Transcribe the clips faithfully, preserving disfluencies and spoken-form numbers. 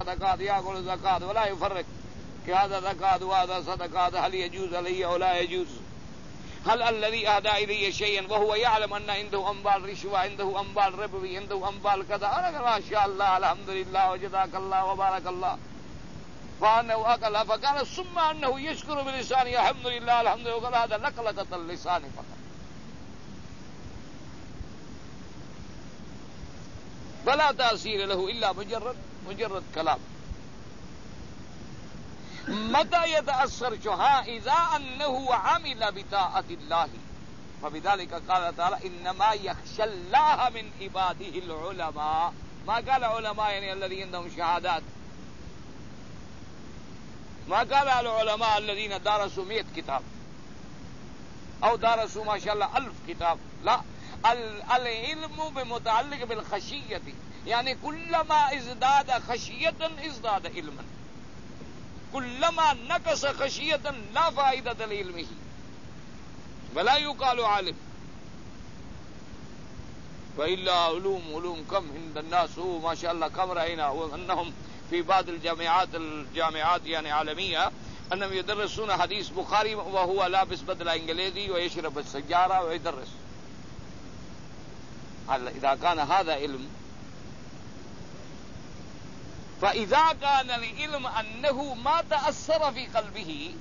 صدقات يأكل زكاة ولا يفرق هذا زكاة وهذا صدقات هل يجوز علي أو لا يجوز؟ هل الذي أهدى إلي شيئا وهو يعلم أن عنده أموال رشوة عنده أموال ربوي عنده أموال كذا أنا ما شاء الله الحمد لله وجزاك الله وبارك الله فأنه أكل فقال ثم أنه يشكر بلسانه الحمد لله الحمد لله وقال هذا لقلقة اللسان فقط فلا تأثير له إلا مجرد مجرد كلام. متى يتأثر شها إذا أنه عمل بطاعة الله فبذلك قال تعالى إنما يخشى الله من عباده العلماء. ما قال علماء يعني الذين عندهم شهادات، ما قال العلماء الذين درسوا مئة كتاب أو درسوا ما شاء الله ألف كتاب، لا، العلم بمتعلق بالخشية، يعني كلما ازداد خشية ازداد علما، كلما نقص خشية لا فائدة لعلمه ولا يقال عالم. وإلا علوم علوم كم عند الناس ما شاء الله كم رأينا وأنهم في بعض الجامعات الجامعات يعني عالمية أنهم يدرسون حديث بخاري وهو لابس بدلة إنجليزي ويشرب السجارة ويدرس. إذا كان هذا علم، فإذا كان العلم أنه ما تأثر في قلبه،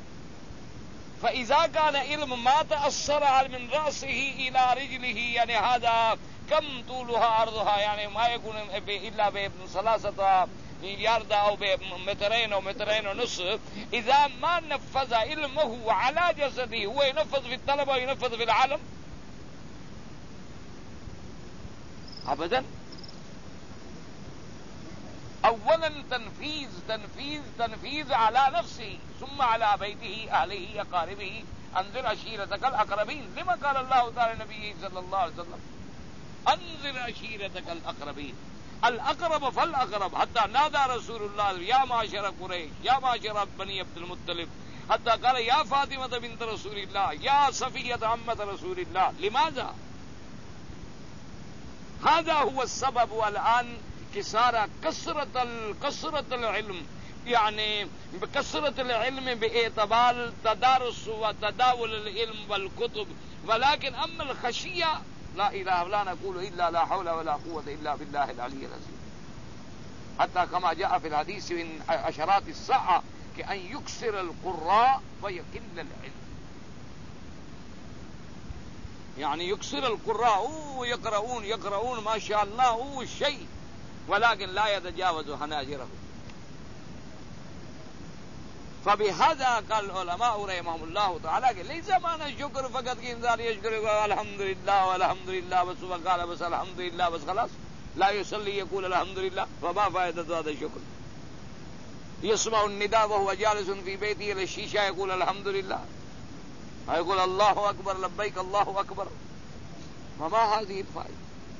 فإذا كان علم ما تأثر من رأسه إلى رجله، يعني هذا كم طولها عرضها، يعني ما يكون إلا بثلاثة يارد أو بمترين أو مترين ونصف، إذا ما نفذ علمه على جسده هو ينفذ في الطلبة وينفذ في العالم أبدا. اولا تنفيذ تنفيذ تنفيذ على نفسه ثم على بيته اهله اقاربه انذر عشيرتك الاقربين. لما قال الله تعالى لنبيه صلى الله عليه وسلم انذر عشيرتك الاقربين، الاقرب فالاقرب، حتى نادى رسول الله يا معشر قريش يا معشر بني عبد المطلب، حتى قال يا فاطمة بنت رسول الله يا صفية عمة رسول الله. لماذا؟ هذا هو السبب. والآن كسارة كثرة كثرة العلم، يعني بكثرة العلم باعتبار تدارس وتداول العلم والكتب، ولكن أما الخشية لا إله لا نقول إلا لا حول ولا قوة إلا بالله العلي العظيم. حتى كما جاء في الحديث من عشرات الساعة كأن يكسر القراء ويقل العلم، يعني يكسر القراء يقرؤون يقرؤون ما شاء الله شيء، ولكن لا يتجاوز حناجره. فبهذا قال العلماء رحمهم الله تعالى ليس معنى الشكر فقط کہ انسان يشكر الحمد لله والحمد لله بس وقال بس الحمد لله بس خلاص، لا يصلي يقول الحمد لله، فما فائدة هذا الشكر؟ يسمع النداء وهو جالس في بيته للشيشة يقول الحمد لله، يقول الله أكبر لبيك الله أكبر، فما هذه الفائدة؟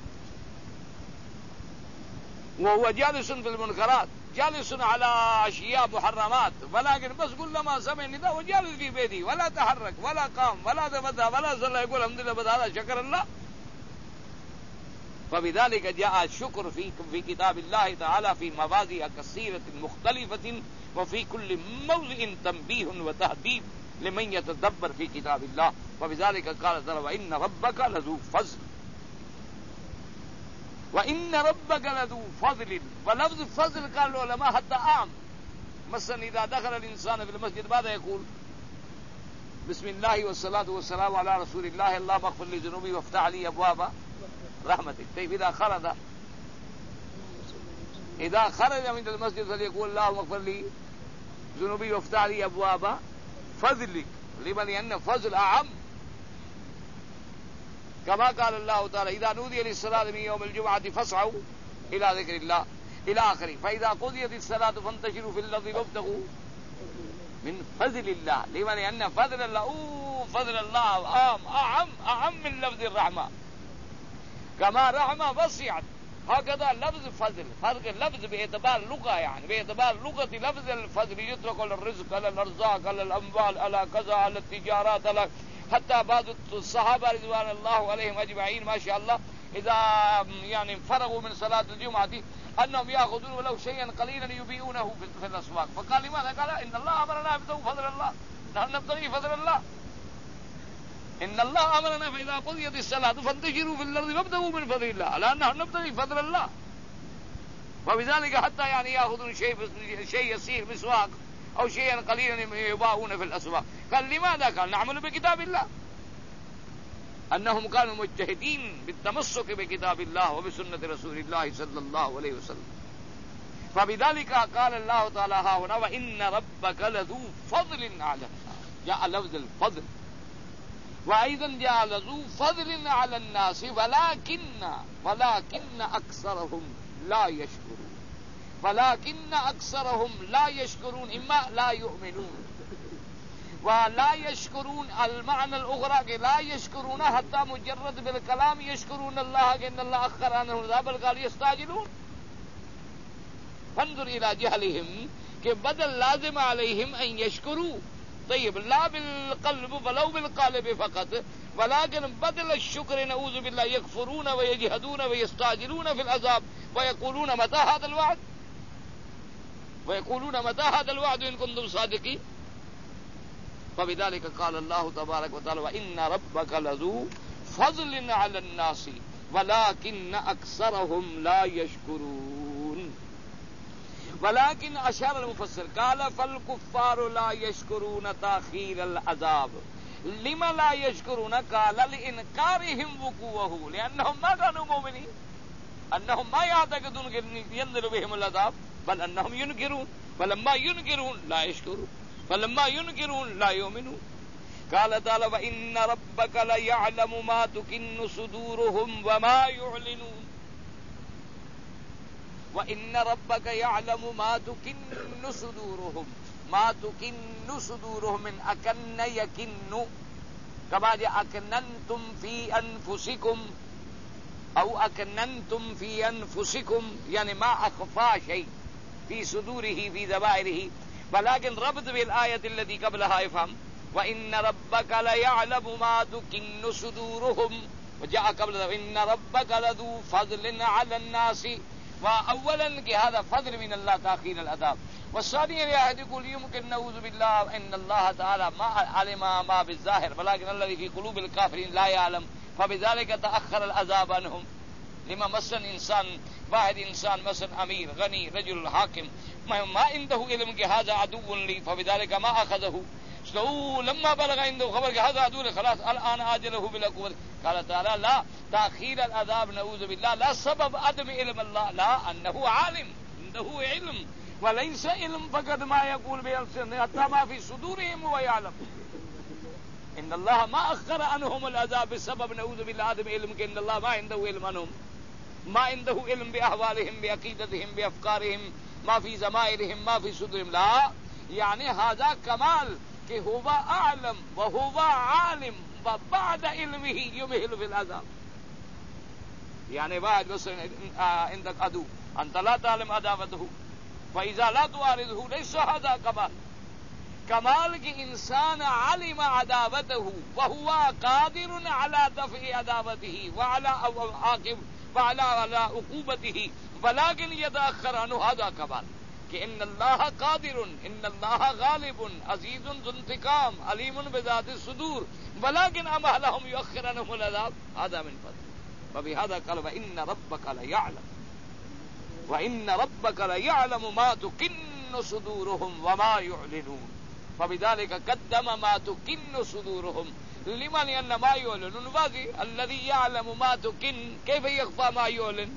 وهو جالس في المنكرات جالس على أشياء محرمات، ولكن بس كلما سمع النداء وجالس في بيته ولا تحرك ولا قام ولا تفتح ولا صلى يقول الحمد لله، بس هذا شكر الله. فبذلك جاء الشكر في في كتاب الله تعالى في مواضع كثيرة مختلفة، وفي كل موضع تنبيه وتهذيب لمن يتدبر في كتاب الله. وبذلك قال تعالى وإن ربك لذو فضل وإن ربك لذو فضل. ولفظ فضل قال العلماء حتى عام، مثلا إذا دخل الإنسان في المسجد ماذا يقول؟ بسم الله والصلاة والسلام على رسول الله اللهم اغفر لي ذنوبي وافتح لي أبواب رحمتك. طيب إذا خرج إذا خرج من المسجد فليقول اللهم اغفر لي ذنوبي وافتح لي أبواب فضلك. لمن؟ لأن فضل أعم، كما قال الله تعالى إذا نودي للصلاة من يوم الجمعة فاسعوا إلى ذكر الله إلى آخره، فإذا قضيت الصلاة فانتشروا في الأرض وابتغوا من فضل الله. لمن؟ لأن فضل الله أوه فضل الله أعم أعم أعم من لفظ الرحمة، كما رحمة وسعت هكذا لفظ فضل. فرق اللفظ باعتبار لغة، يعني باعتبار لغة لفظ الفضل يطلق على الرزق على الأرزاق على الأموال على كذا على التجارات على، حتى بعض الصحابة رضوان الله عليهم أجمعين ما شاء الله إذا يعني فرغوا من صلاة الجمعة انهم ياخذون ولو شيئا قليلا يبيعونه في الاسواق. فقال لماذا؟ قال ان الله امرنا بفضل الله، نحن نبتغي فضل الله. ان الله امرنا فاذا قضيت الصلاه فانتشروا في الارض وابتغوا من فضل الله، لا نحن نبتغي فضل الله. وبذلك حتى يعني ياخذون شيء شيء يسير مسواق او شيئا قليلا يباعون في الاسواق. قال لماذا؟ قال نعمل بكتاب الله. انهم كانوا مجتهدين بالتمسك بكتاب الله وبسنه رسول الله صلى الله عليه وسلم. فبذلك قال الله تعالى ها هنا وان ربك لذو فضل على الناس، جاء لفظ الفضل، وايضا جاء لذو فضل على الناس ولكن ولكن اكثرهم لا يشكرون. ولكن اکثرهم لا يشكرون، اما لا يؤمنون ولا يشكرون. المعنى الاخرى کہ لا يشكرون حتى مجرد بالكلام يشكرون الله کہ ان الله اخر عنهم العذاب بل قال يستعجلون. فانظر الى جهلهم کہ بدل لازم عليهم ان يشكروا. طيب لا بالقلب ولو بالقالب فقط، ولكن بدل الشكر نعوذ بالله يكفرون ويجحدون ويستعجلون في العذاب ويقولون متى هذا الوعد ويقولون متى هذا الوعد إن كنتم صادقين. فبذلك قال الله تبارك وتعالى وإن ربك لذو فضل على الناس ولكن أكثرهم لا يشكرون. ولكن أشار المفسر قال فالكفار لا يشكرون تأخير العذاب. لما لا يشكرون؟ قال لإنكارهم وقوعه، لأنهم ما كانوا مؤمنين، أنهم ما يعتقدون أن ينزل بهم العذاب، بل أنهم ينكرون. فلما ينكرون لا يشكرون، فلما ينكرون لا يؤمنون. قال تعالى وإن ربك ليعلم ما تكن صدورهم وما يعلنون. وإن ربك يعلم ما تكن صدورهم، ما تكن صدورهم من أكن يكن، كما جاء أكننتم في أنفسكم أو أكننتم في أنفسكم، يعني ما أخفى شيء في صدوره في ذوائره. ولكن ربط بالآية التي قبلها يفهم وإن ربك ليعلم ما تكن صدورهم، وجاء قبل إن ربك لذو فضل على الناس. وأولا کہ هذا فضل من الله تأخير العذاب، والثانيا يقول يمكن نعوذ بالله ان الله تعالى ما علم ما بالظاهر ولكن الذي في قلوب الكافرين لا يعلم، فبذلك تأخر العذاب عنهم. لما مثلا انسان واحد انسان مثلا امیر غنی رجل حاکم ما عنده علم کہ هذا عدو لي فبذلك ما اخذه، سو لما بلغ عنده خبر کہ هذا عدو لي خلاص الان اجله بلا قوت. قال تعالى لا تأخير العذاب نعوذ بالله لا سبب عدم علم الله، لا انه عالم عنده علم، وليس علم فقط ما يقول بألسنتهم حتى ما في صدورهم هو يعلم. ان الله ما اخر عنهم العذاب بسبب نعوذ بالله عدم علم کہ ان الله ما عنده علم عنهم، ما عنده علم بأحوالهم بعقيدتهم بأفكارهم ما في ضمائرهم ما في صدورهم. لا يعني هذا كمال کہ هو اعلم وهو عالم وبعد علمه يمهل في العذاب. يعني واحد مثلا عندك عدو انت لا تعلم عداوته فإذا لا تعارضه ليس هذا كمال. کمال کی انسان علم عداوته وهو قادر على دفع عداوته وعلى عاقب وعلى على عقوبته ولكن يتأخر عنه، هذا کمال کہ ان اللہ قادر ان اللہ غالب عزیز ذو انتقام علیم بذات الصدور ولكن امهلهم يؤخر عنهم العذاب، هذا من فضل. وبهذا قال وإن ربك ليعلم وإن ربك ليعلم ما تكن صدورهم وما يعلنون. فبذلك قدم ما تكن صدورهم لمن أن ما يعلنون واضح. الذي يعلم ما تكن كيف يخفى ما يعلن؟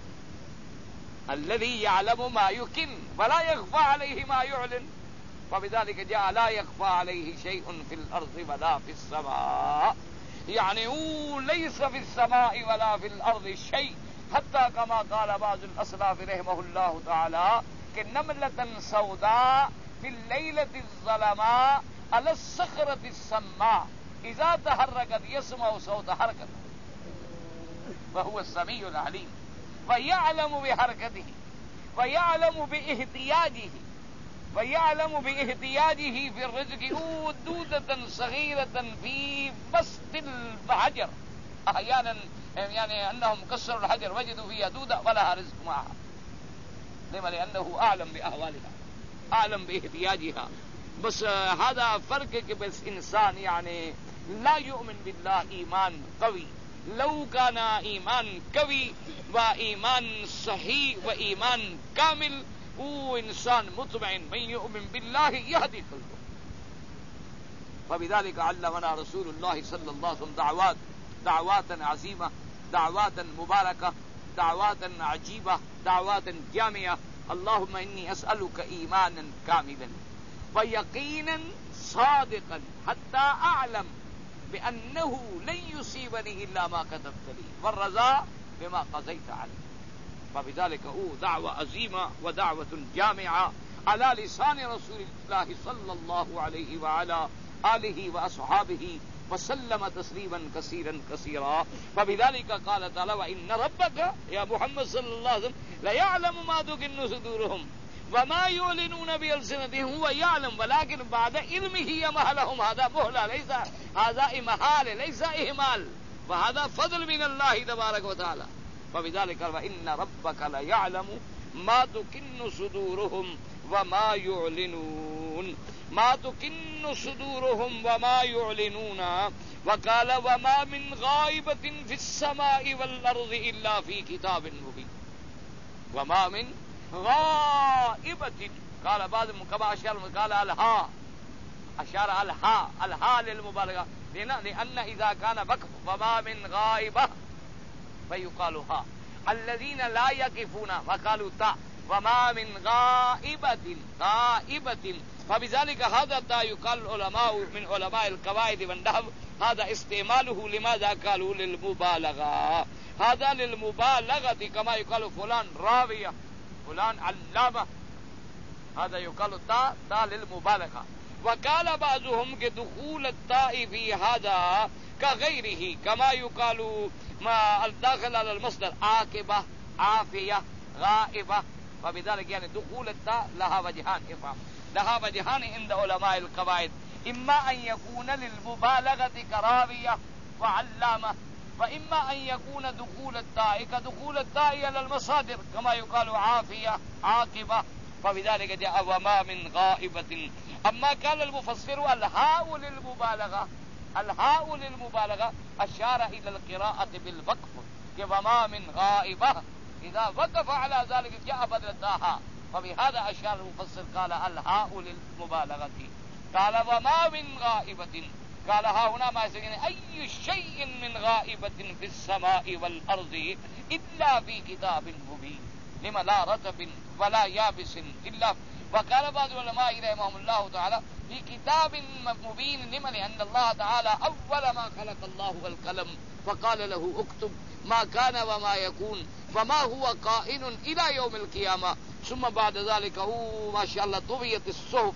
الذي يعلم ما يكن ولا يخفى عليه ما يعلن. فبذلك جاء لا يخفى عليه شيء في الأرض ولا في السماء، يعني هو ليس في السماء ولا في الأرض شيء، حتى كما قال بعض الأسلاف رحمه الله تعالى کہ نملة سوداء في الليلة الظلماء على الصخرة السماء إذا تحركت يسمع صوت حركته وهو السميع العليم ويعلم بحركته ويعلم باحتياجه ويعلم باحتياجه في الرزق. دودة صغيرة في بسط الحجر أحيانا يعني أنهم كسروا الحجر وجدوا فيها دودة ولها رزق معها، لما لأنه أعلم بأهوالها أعلم باحتياجها. بس هذا فرق کہ بس انسان يعني لا يؤمن بالله ایمان قوی. لو كان ایمان قوی و ایمان صحیح و ایمان کامل وہ انسان مطمئن من يؤمن بالله يهدي قلبه. فبذلك علمنا رسول الله صلى الله عليه وسلم دعوات دعوات عظيمة دعوات مباركة دعوات عجيبة دعوات جامعة. اللهم إني أسألك إيمانا كاملا ويقينا صادقا حتى أعلم بأنه لن يصيبني إلا ما كتبت لي والرضا بما قضيت عليه. فبذلك هو دعوة عظيمة ودعوة جامعة على لسان رسول الله صلى الله عليه وعلى آله وأصحابه وسلم تسليما كثيرا كثيرا. فبذلك قال تعالى وإن ربك يا محمد صلى الله عليه وسلم ليعلم ما تكن صدورهم وما يعلنون بألسنتهم هو يعلم ولكن بعد علمه يمهلهم. هذا مهلة ليس هذا إمهال ليس إهمال وهذا فضل من الله تبارك وتعالى. فبذلك وإن ربك ليعلم ما تكن صدورهم وما يعلنون ما تكن صدورهم وما يعلنون. وقال وما من غائبة في السماء والأرض إلا في كتاب مبين. وما من غائبة قال بعض كما أشار قال الها أشار الها الها للمبالغة لأن إذا كان وقف وما من غائبة فيقال ها. الذين لا يقفون وقالوا تا وما من غائبة غائبة. فبذلك هذا تا يقال العلماء من علماء القواعد والنحو هذا استعماله لماذا قالوا للمبالغة. هذا للمبالغة كما يقال فلان راوية فلان علامة هذا يقال تا تا للمبالغة. وقال بعضهم كدخول التاء في هذا كغيره كما يقال ما الداخل على المصدر عاقبة عافية غائبة. فبذلك يعني دخول التاء لها وجهان افهم لها وجهان عند علماء القواعد. إما أن يكون للمبالغة كراوية وعلامة وإما أن يكون دخول التاء كدخول التاء على المصادر كما يقال عافية عاقبة. فبذلك جاء وما من غائبة. أما قال المفسر الهاء للمبالغة الهاء للمبالغة أشار إلى القراءة بالوقف وما من غائبة إذا وقف على ذلك جاء بدل التاء. فبهذا أشار المفسر قال الهاء للمبالغة. قال وما من غائبة قال ها هنا ما يسمى أي شيء من غائبة في السماء والأرض إلا في كتاب مبين لما لا رطب ولا يابس إلا. وقال بعض العلماء رحمهم الله تعالى في كتاب مبين لما لأن الله تعالى أول ما خلق الله القلم فقال له اكتب ما كان وما يكون فما هو قائن إلى يوم القيامة. ثم بعد ذلك هو ما شاء الله طويت الصحف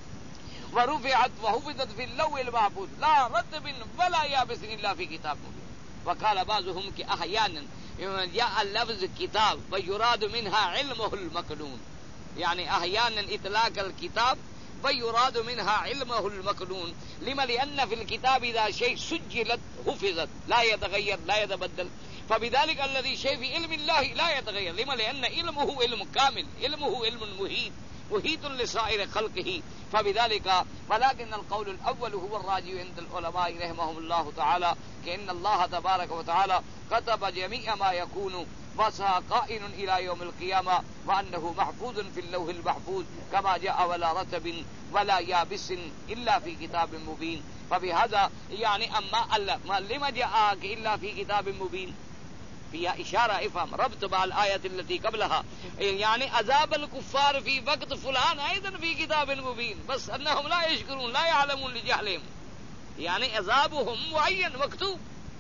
ورفعت وحفظت في اللوح المحفوظ لا رطب ولا يابس إلا في كتاب مبين. وقال بعضهم كأحيانا جاء اللفظ كتاب ويراد منها علمه المكنون يعني أحيانا إطلاق الكتاب ويراد منها علمه المكنون لما لأن في الكتاب إذا شيء سجلت حفظت لا يتغير لا يتبدل. فبذلك الذي شيء في علم الله لا يتغير لما لأن علمه علم كامل علمه علم محيط محيط لسائر خلقه. فبذلك ولكن القول الأول هو الراجح عند العلماء رحمهم الله تعالى كأن الله تبارك وتعالى كتب جميع ما يكون وسا قائن إلى يوم القيامة وأنه محفوظ في اللوح المحفوظ كما جاء ولا رتب ولا يابس إلا في كتاب مبين. فبهذا يعني أما الله لما جاء إلا في كتاب مبين فيها إشارة افهم ربط مع الآية التي قبلها يعني عذاب الكفار في وقت فلان أيضا في كتاب مبين بس أنهم لا يشكرون لا يعلمون لجهلهم يعني عذابهم معين مكتوب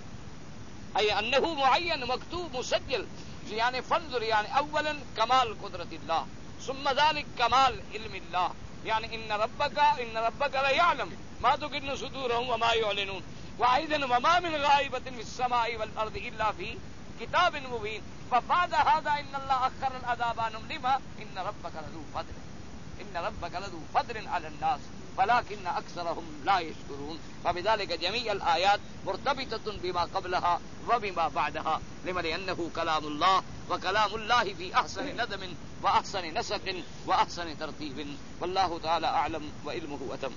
أي أنه معين مكتوب مسجل. يعني فانظر يعني أولا كمال قدرة الله ثم ذلك كمال علم الله يعني إن ربك إن ربك لا يعلم ما تكن صدورهم وما يعلنون. وأيضا وما من غائبة في السماء والأرض إلا في كتاب مبين. فبعد هذا إن الله أخر العذاب عنهم لما إن ربك لذو فضل إن ربك لذو فضل على الناس ولكن أكثرهم لا يشكرون. فبذلك جميع الآيات مرتبطة بما قبلها وبما بعدها لما لأنه كلام الله وكلام الله في أحسن ندم وأحسن نسق وأحسن ترتيب والله تعالى أعلم وعلمه أتم.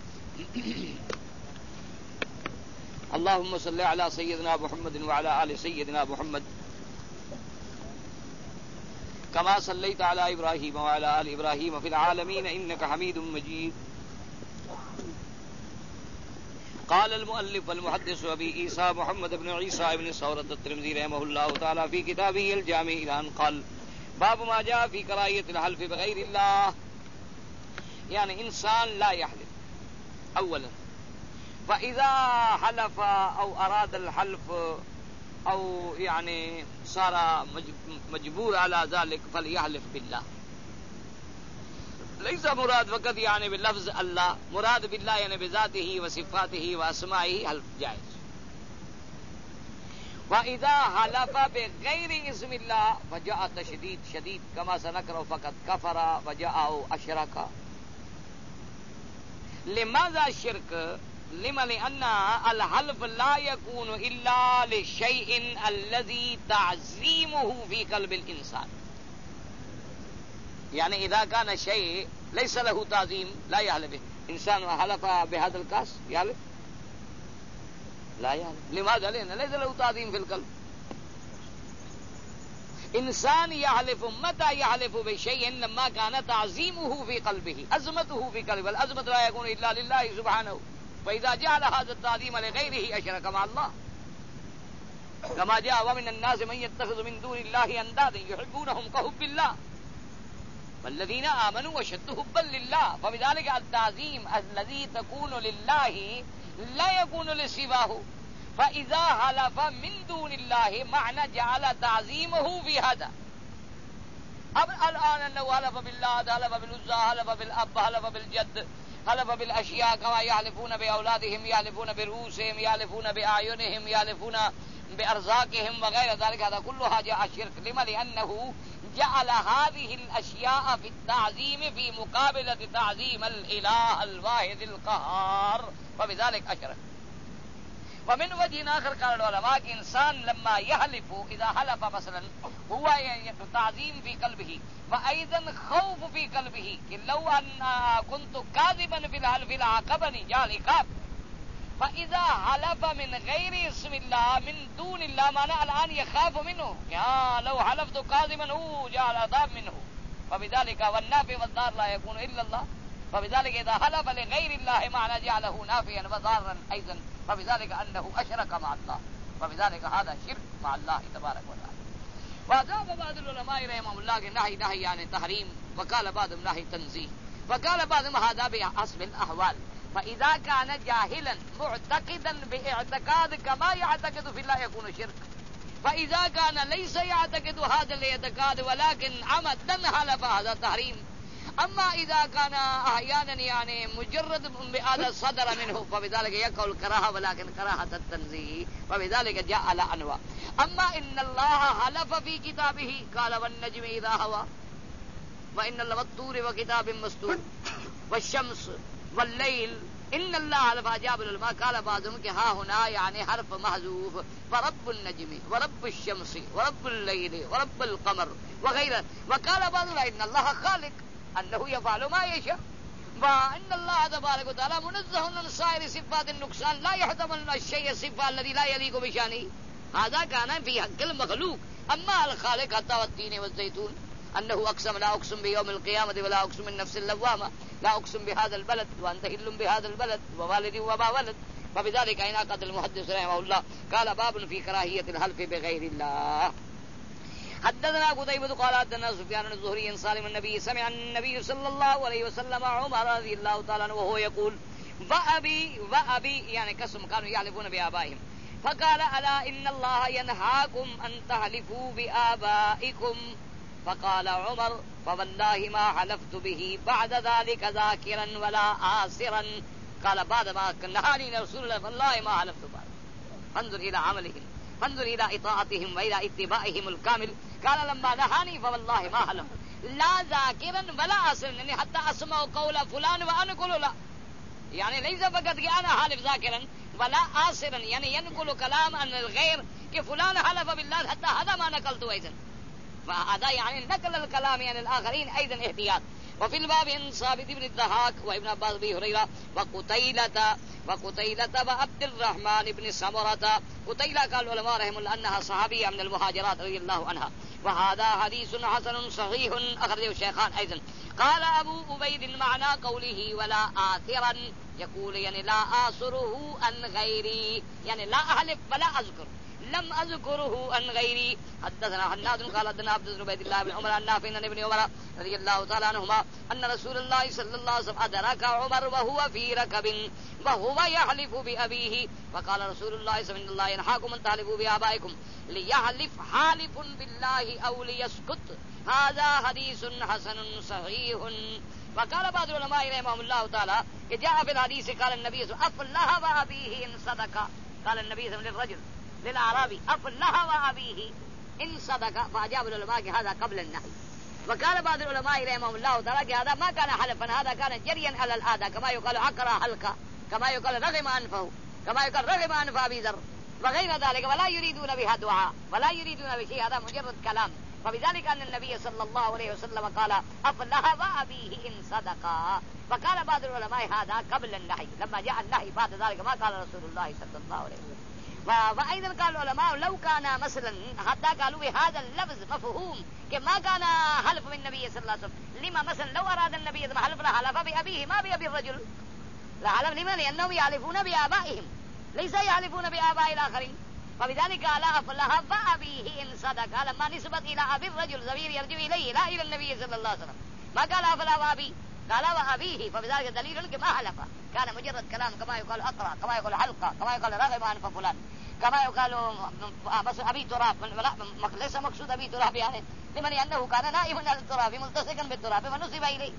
اللهم صل على سيدنا محمد وعلى آل سيدنا محمد كما صليت على إبراهيم وعلى آل إبراهيم في العالمين إنك حميد مجيد. قال المؤلف والمحدث أبي عيسى محمد بن عيسى بن ثورة الترمذي رحمه الله تعالى في كتابه الجامع إلى أن قال باب ما جاء في كراهية الحلف بغير الله. يعني إنسان لا يحلف أولا، فإذا حلف أو أراد الحلف أو يعني صار مجبور على ذلك فليحلف بالله. ليس مراد فقط يعني بلفظ الله، مراد بالله يعني بذاته وصفاته وأسمائه حلف جائز. وإذا حلف بغير اسم الله فجاء تشديد شديد كما سنقرأ فقد كفر وجاء أشرك. لماذا الشرك؟ لما لأن الحلف لا يكون إلا للشيء الذي تعظيمه في قلب الإنسان. يعني إذا كان شيء ليس له تعظيم لا يحلف به. إنسان حلف بهذا الكاس يحلف؟ لا يحلف. لماذا؟ لأن ليس له تعظيم في القلب. إنسان يحلف متى يحلف بشيء لما كان تعظيمه في قلبه، عظمته في قلبه. العظمة لا يكون إلا لله سبحانه، فإذا جعل هذا التعظيم لغيره أشرك مع الله. كما جاء ومن الناس من يتخذ من دون الله أندادا يحبونهم كحب الله والذين آمنوا وشد حبا لله. فبذلك التعظيم الذي تكون لله لا يكون لسواه. فإذا حلف من دون الله معنى جعل تعظيمه في هذا. اب الآن أنه حلف بالله، حلف بالعزى، حلف بالأب، حلف بالجد، حلف بالأشياء كما يحلفون بأولادهم، يحلفون برؤوسهم، يحلفون بأعينهم، يحلفون بأرزاقهم وغير ذلك. هذا كلها جاء الشرك. لما؟ لأنه جعل هذه الأشياء في التعظيم في مقابلة تعظيم الإله الواحد القهار، فبذلك أشرك. ومن وجه آخر قال العلماء کہ انسان لما يحلف إذا حلف مثلا هو تعظيم في قلبه وأيضا خوف في قلبه کہ لو أن كنت كاذبا في الحلف لعاقبني جاء العقاب. فإذا حلف من غير اسم الله من دون الله معنى الآن يخاف منه کہ لو حلفت كاذبا هو جاء العذاب منه. فبذلك والنافع والضار لا يكون إلا الله. فبذلك إذا حلف لغير الله معنى جعله نافيا وضارا أيضا، فبذلك أنه أشرك مع الله. فبذلك هذا شرك مع الله تبارك وتعالى. وأجاب بعض العلماء رحمهم الله کہ نهي نهي يعني تحريم، وقال بعضهم نهي تنزيه، وقال بعضهم هذا بحسب الأحوال. فإذا كان جاهلا معتقدا باعتقاد كما يعتقد في الله يكون شرك. فإذا كان ليس يعتقد هذا الاعتقاد ولكن عمدا حلف هذا تحريم. أما إذا كان أحيانا يعني مجرد هذا صدر منه فبذلك يقع الكراهة ولكن كراهة التنزيه، فبذلك جاء على أنواع. أما إن الله حلف في كتابه قال والنجم إذا هوى وإن والطور وكتاب مسطور والشمس والليل إن الله حلف. أجاب العلماء قال بعضهم کہ ها هنا يعني حرف محذوف، ورب النجم ورب الشمس ورب الليل ورب القمر وغيره. وقال بعضهم إن الله خالق أنه يفعل ما يشاء، وأن الله تبارك وتعالى منزه عن سائر صفات النقصان لا يحتمل الشيء الصفة الذي لا يليق بشانه. هذا كان في حق المخلوق. أما الخالق حتى والتين والزيتون أنه أقسم لا أقسم بيوم القيامة ولا أقسم النفس اللوامة لا أقسم بهذا البلد وأنت هل بهذا البلد ووالد وما ولد. فبذلك انعقد المحدث رحمه الله قال باب في كراهية الحلف بغير الله. حدثنا قتيبة قال حدثنا سفيان الزهري عن سالم النبي سمع النبي صلى الله عليه وسلم عمر رضي الله تعالى عنه وهو يقول وأبي وأبي يعني قسم كانوا يحلفون بآبائهم فقال ألا إن الله ينهاكم أن تحلفوا بآبائكم. فقال عمر فوالله ما حلفت به بعد ذلك ذاكرا ولا آسرا. قال بعد ما نهاني رسول الله والله ما حلفت بعد. انظر إلى عملهم، انظر إلى إطاعتهم وإلى اتباعهم الكامل. قال لما نهاني فوالله ما حلفت لا ذاكرا ولا آسرا يعني حتى أسمع قول فلان وأنقل لا، يعني ليس فقط أنا حالف ذاكرا ولا آسرا يعني ينقل كلام عن الغير کہ فلان حلف بالله حتى هذا ما نقلت أيضا. فهذا يعني نقل الكلام عن الآخرين أيضا احتياط. وفي الباب عن ثابت بن الضحاك وابن عباس بن هريرة وقتيلة وقتيلة وعبد الرحمن بن سمرة. قتيلة قال العلماء رحمه الله أنها صحابية من المهاجرات رضي الله عنها. وهذا حديث حسن صحيح أخرجه الشيخان أيضا. قال أبو عبيد المعنى قوله ولا آثرا يقول يعني لا آثره عن غيري يعني لا أحلف ولا أذكر لم أذكره عن غيري. حدثنا حناد قال حدثنا عبد عبيد الله بن عمر عن نافع عن ابن عمر رضي الله تعالى عنهما أن رسول الله صلى الله عليه وسلم أدرك عمر وهو في ركب وهو يحلف بأبيه فقال رسول الله صلى الله عليه وسلم إن الله ينهاكم أن تحلفوا بآبائكم ليحلف حالف بالله أو ليسكت. هذا حديث حسن صحيح. وقال بعض العلماء رحمهم الله تعالى جاء في الحديث قال النبي صلى الله عليه وسلم أفلح وأبيه إن صدق. قال النبي صلى الله عليه وسلم للرجل للأعرابي أفلح وأبيه إن صدق. فأجاب العلماء هذا قبل النهي. وقال بعض العلماء رحمهم الله تعالى هذا ما كان حلفا هذا كان جريا على العادة كما يقال عقر حلقة كما يقال رغم أنفه كما يقال رغم أنف أبي ذر وغير ذلك ولا يريدون بها دعاء ولا يريدون بشيء هذا مجرد كلام. فبذلك أن النبي صلى الله عليه وسلم قال أفلح وأبيه إن صدقا. فقال بعض العلماء هذا قبل النهي لما جاء النهي بعد ذلك ما قال رسول الله صلى الله عليه وسلم. وأيضا قال العلماء لو كان مثلا حتى قالوا بهذا اللفظ مفهوم كما كان حلف من النبي صلى الله عليه وسلم لما مثلا لو أراد النبي صلى الله عليه وسلم حلف بأبيه ما بأبي الرجل لا حلف لمن لأنهم يحلفون بآبائهم ليس يحلفون بآباء الآخرين. فبذلك قال أفلح وأبيه إن صدق لما نسبت إلى أبي الرجل ضمير يرجع إليه لا إلى النبي صلى الله عليه وسلم ما قال أفلح وأبي قال وأبيه. فبذلك دليل كما حلف كان مجرد كلام كما يقال أقرأ كما يقال حلقة كما يقال رغم أنف فلان كما يقال بس أبي تراب ليس مقصود أبي تراب يعني لمن أنه كان نائما على التراب ملتصقا بالتراب فنسب إليه.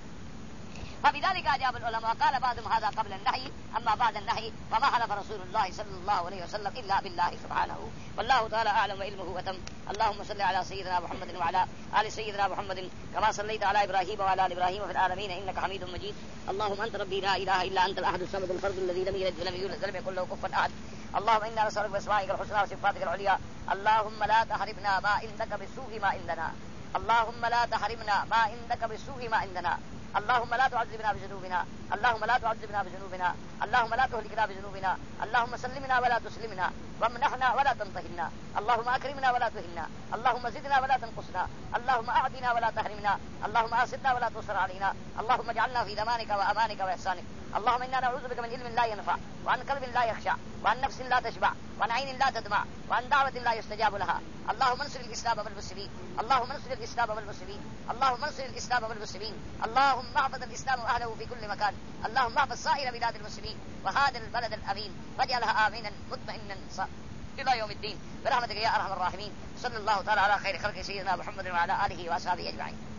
فبذلك أجاب العلماء قال بعضهم هذا قبل النهي أما بعد النهي فما حلف رسول الله صلى الله عليه وسلم إلا بالله سبحانه والله تعالى أعلم وعلمه وتم. اللهم صل على سيدنا محمد وعلى آل سيدنا محمد كما صليت على إبراهيم وعلى آل إبراهيم في العالمين إنك حميد مجيد. اللهم أنت ربي لا إله إلا أنت الأحد الصمد الفرد الذي لم يلد ولم يولد ولم يكن له كفوا أحد. اللهم إنا نسألك بأسمائك الحسنى وصفاتك العليا اللهم لا تحرمنا ما عندك بسوء ما عندنا اللهم لا تحرمنا ما عندك بسوء ما عندنا اللهم لا تعذبنا بذنوبنا اللهم لا تعذبنا بذنوبنا اللهم لا تهلكنا بذنوبنا اللهم سلمنا ولا تسلمنا وامنحنا ولا تمتهنا اللهم أكرمنا ولا تهنا اللهم زدنا ولا تنقصنا اللهم أعطنا ولا تحرمنا اللهم آسرنا ولا تؤثر علينا اللهم اجعلنا في ضمانك وأمانك وإحسانك. اللهم إنا نعوذ بك من علم لا ينفع وعن قلب لا يخشع وعن نفس لا تشبع وعن عين لا تدمع وعن دعوة لا يستجاب لها. اللهم انصر الإسلام والمسلمين اللهم انصر الإسلام والمسلمين اللهم انصر الإسلام والمسلمين اللهم احفظ الإسلام وأهله في كل مكان اللهم احفظ سائر بلاد المسلمين وهذا البلد الأمين واجعلها آمنا مطمئنا إلى يوم الدين برحمتك يا أرحم الراحمين. صلى الله تعالى على خير خلق سيدنا محمد وعلى آله وأصحابه أجمعين.